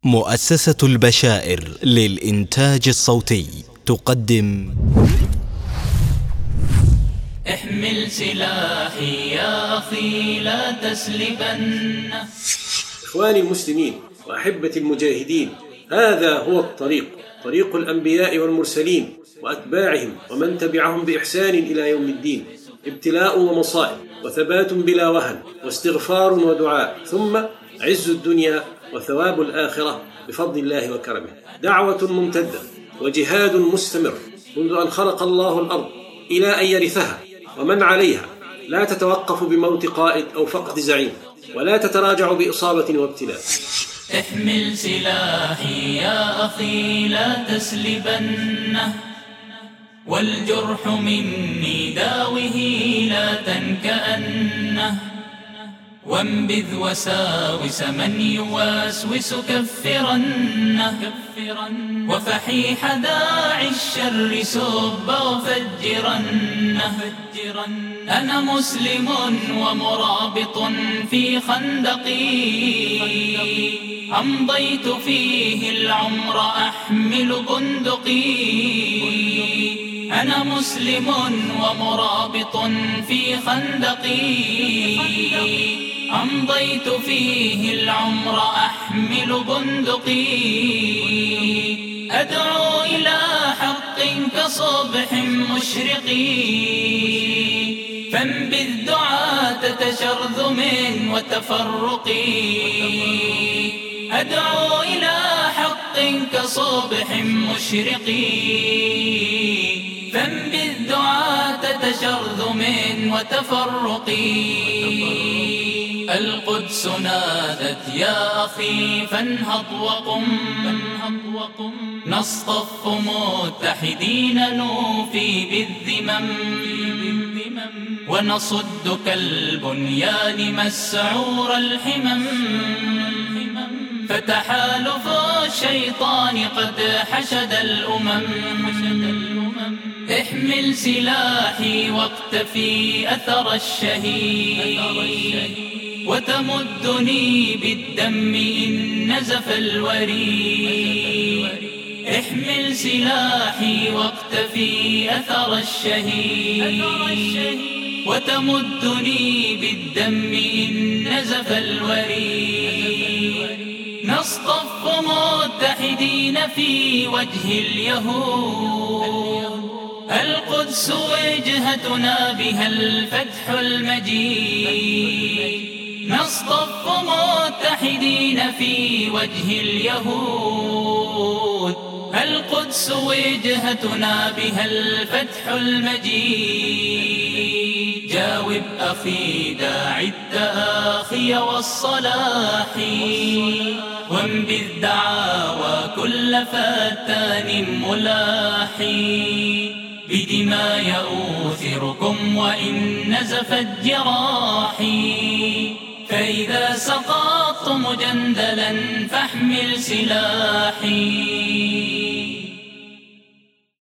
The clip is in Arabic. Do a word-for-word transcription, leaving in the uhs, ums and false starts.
مؤسسة البشائر للإنتاج الصوتي تقدم احمل سلاحي يا أخي لا تسلبن. إخواني المسلمين وأحبتي المجاهدين، هذا هو الطريق، طريق الأنبياء والمرسلين وأتباعهم ومن تبعهم بإحسان إلى يوم الدين. ابتلاء ومصائب وثبات بلا وهن واستغفار ودعاء، ثم عز الدنيا وثواب الآخرة بفضل الله وكرمه. دعوة ممتدة وجهاد مستمر منذ أن خلق الله الأرض إلى أن يرثها ومن عليها، لا تتوقف بموت قائد أو فقد زعيم، ولا تتراجع بإصابة وابتلاء. احمل سلاحي يا أخي لا تسلبنه، والجرح مني داوه لا تنكأنه، وانبذ وساوس من يوسوس كفرنه، وفحيح داعي الشر سب وفجرنه. أنا مسلم ومرابط في خندقي، أمضيت فيه العمر أحمل بندقي. أنا مسلم ومرابط في خندقي، أمضيت فيه العمر أحمل بندقي. أدعو إلى حق كصبح مشرق، فانبذ دعاة تشرذم وتفرق. أدعو إلى حق كصبح مشرق، فانبذ دعاة تشرذم وتفرق. القدس نادت يا أخي فانهض وقم، نصطف متحدين نوفي بالذمم، ونصد كالبنيان مسعور الحمم. فتحالف الشيطان قد حشد الأمم. احمل سلاحي واقتفي أثر الشهيد، وتمدني بالدم إن نزف الوريد. احمل سلاحي واقتفي أثر الشهيد، وتمدني بالدم إن نزف الوريد. نصطف متحدين في وجه اليهود، القدس وجهتنا بها الفتح المجيد. نصطف متحدين في وجه اليهود، القدس وجهتنا بها الفتح المجيد. جاوب أخي داعي التآخي والصلاح، وانبذ دعاوى كل فتان ملاحي. بدماء يؤثركم وإن نزفت جراحي، فإذا سقطت مجندلا فاحمل سلاحي.